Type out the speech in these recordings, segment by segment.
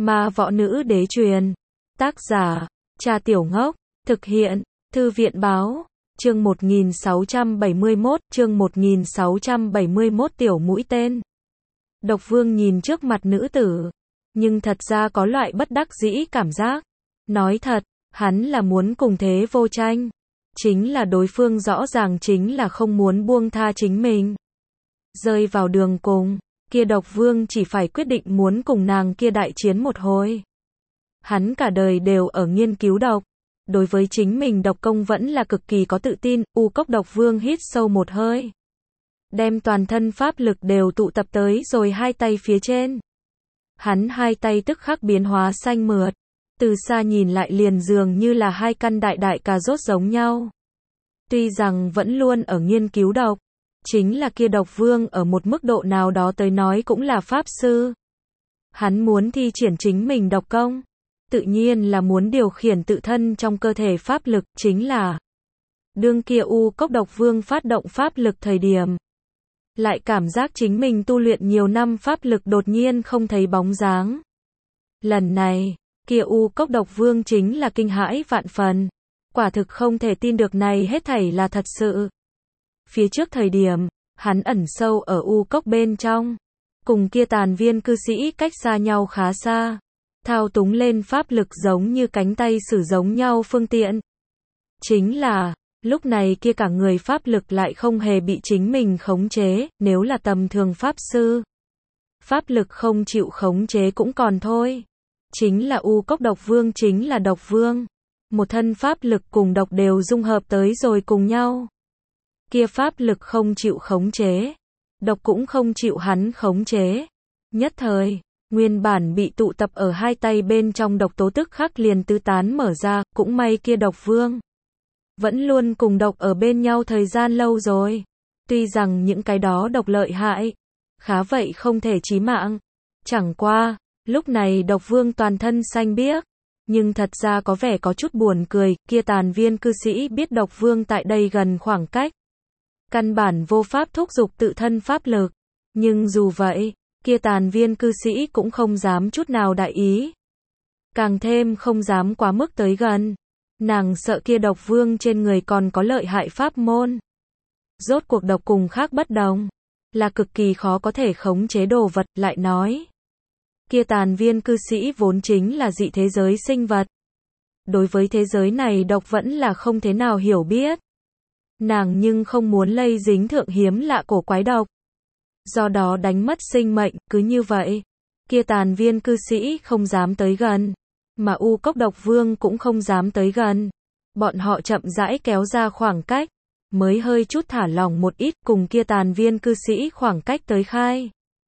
Ma Võ Nữ Đế truyền. Tác giả, Cha Tiểu Ngốc. Thực hiện, Thư viện Báo. Chương 1671 Tiểu Mũi Tên. Độc Vương nhìn trước mặt nữ tử, nhưng thật ra có loại bất đắc dĩ cảm giác. Nói thật, hắn là muốn cùng thế vô tranh. Chính là đối phương rõ ràng chính là không muốn buông tha chính mình. Rơi vào đường cùng, kia Độc Vương chỉ phải quyết định muốn cùng nàng kia đại chiến một hồi. Hắn cả đời đều ở nghiên cứu độc. Đối với chính mình độc công vẫn là cực kỳ có tự tin. U Cốc Độc Vương hít sâu một hơi, đem toàn thân pháp lực đều tụ tập tới rồi hai tay phía trên. Hắn hai tay tức khắc biến hóa xanh mượt, từ xa nhìn lại liền dường như là hai căn đại đại cà rốt giống nhau. Tuy rằng vẫn luôn ở nghiên cứu độc, chính là kia Độc Vương ở một mức độ nào đó tới nói cũng là pháp sư. Hắn muốn thi triển chính mình độc công, tự nhiên là muốn điều khiển tự thân trong cơ thể pháp lực, chính là đương kia U Cốc Độc Vương phát động pháp lực thời điểm, lại cảm giác chính mình tu luyện nhiều năm pháp lực đột nhiên không thấy bóng dáng. Lần này, kia U Cốc Độc Vương chính là kinh hãi vạn phần, quả thực không thể tin được này hết thảy là thật sự. Phía trước thời điểm, hắn ẩn sâu ở U Cốc bên trong, cùng kia tàn viên cư sĩ cách xa nhau khá xa, thao túng lên pháp lực giống như cánh tay sử giống nhau phương tiện. Chính là, lúc này kia cả người pháp lực lại không hề bị chính mình khống chế. Nếu là tầm thường pháp sư, pháp lực không chịu khống chế cũng còn thôi. Chính là U Cốc Độc Vương chính là Độc Vương, một thân pháp lực cùng độc đều dung hợp tới rồi cùng nhau. Kia pháp lực không chịu khống chế, độc cũng không chịu hắn khống chế. Nhất thời, nguyên bản bị tụ tập ở hai tay bên trong độc tố tức khắc liền tứ tán mở ra. Cũng may kia Độc Vương vẫn luôn cùng độc ở bên nhau thời gian lâu rồi. Tuy rằng những cái đó độc lợi hại, khá vậy không thể chí mạng. Chẳng qua, lúc này Độc Vương toàn thân xanh biếc, nhưng thật ra có vẻ có chút buồn cười. Kia tàn viên cư sĩ biết Độc Vương tại đây gần khoảng cách, căn bản vô pháp thúc giục tự thân pháp lực. Nhưng dù vậy, kia tàn viên cư sĩ cũng không dám chút nào đại ý, càng thêm không dám quá mức tới gần. Nàng sợ kia Độc Vương trên người còn có lợi hại pháp môn. Rốt cuộc độc cùng khác bất đồng, là cực kỳ khó có thể khống chế đồ vật. Lại nói, kia tàn viên cư sĩ vốn chính là dị thế giới sinh vật, đối với thế giới này độc vẫn là không thế nào hiểu biết. Nàng nhưng không muốn lây dính thượng hiếm lạ cổ quái độc, do đó đánh mất sinh mệnh. Cứ như vậy, kia tàn viên cư sĩ không dám tới gần, mà U Cốc Độc Vương cũng không dám tới gần. Bọn họ chậm rãi kéo ra khoảng cách, mới hơi chút thả lỏng một ít, cùng kia tàn viên cư sĩ khoảng cách tới khai.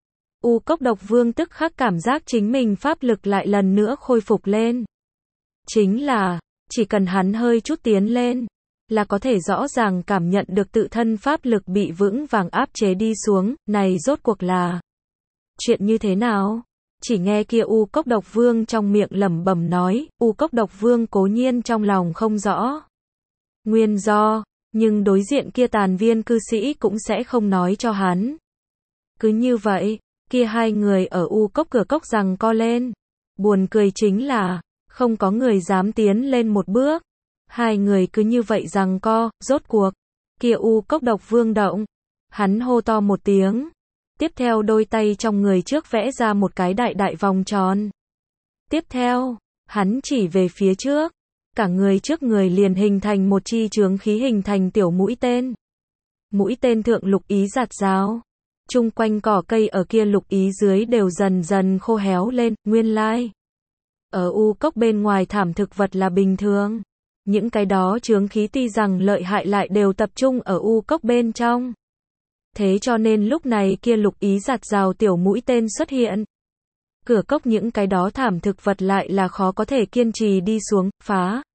U Cốc Độc Vương tức khắc cảm giác chính mình pháp lực lại lần nữa khôi phục lên. Chính là, chỉ cần hắn hơi chút tiến lên, là có thể rõ ràng cảm nhận được tự thân pháp lực bị vững vàng áp chế đi xuống. Này rốt cuộc là chuyện như thế nào? Chỉ nghe kia U Cốc Độc Vương trong miệng lẩm bẩm nói. U Cốc Độc Vương cố nhiên trong lòng không rõ nguyên do, nhưng đối diện kia tàn viên cư sĩ cũng sẽ không nói cho hắn. Cứ như vậy, kia hai người ở U Cốc cửa cốc giằng co lên. Buồn cười chính là, không có người dám tiến lên một bước. Hai người cứ như vậy giằng co. Rốt cuộc, kia U Cốc Độc Vương động, hắn hô to một tiếng, tiếp theo đôi tay trong người trước vẽ ra một cái đại đại vòng tròn. Tiếp theo, hắn chỉ về phía trước, cả người trước người liền hình thành một chi chướng khí hình thành tiểu mũi tên. Mũi tên thượng lục ý rạt rào, chung quanh cỏ cây ở kia lục ý dưới đều dần dần khô héo lên. Nguyên lai, ở U Cốc bên ngoài thảm thực vật là bình thường, những cái đó chướng khí tuy rằng lợi hại lại đều tập trung ở U Cốc bên trong. Thế cho nên lúc này kia lục ý rạt rào tiểu mũi tên xuất hiện. Cửa cốc những cái đó thảm thực vật lại là khó có thể kiên trì đi xuống, phá.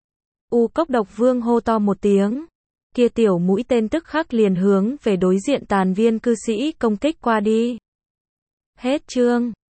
U Cốc Độc Vương hô to một tiếng, kia tiểu mũi tên tức khắc liền hướng về đối diện tàn viên cư sĩ công kích qua đi. Hết chương.